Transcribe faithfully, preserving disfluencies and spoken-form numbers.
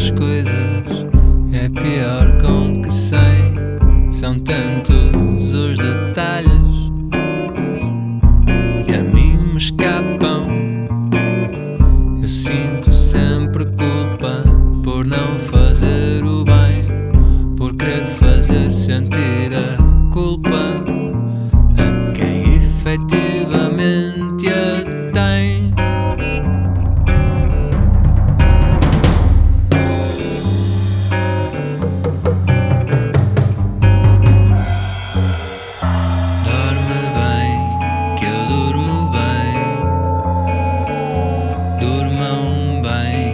das coisas é pior com que sem. São tantos os detalhes que a mim me escapam. Eu sinto sempre culpa por não fazer o bem, por querer fazer sentir a culpa a quem efetivamente a tem. Dorme bem, que eu durmo bem. Durmam bem.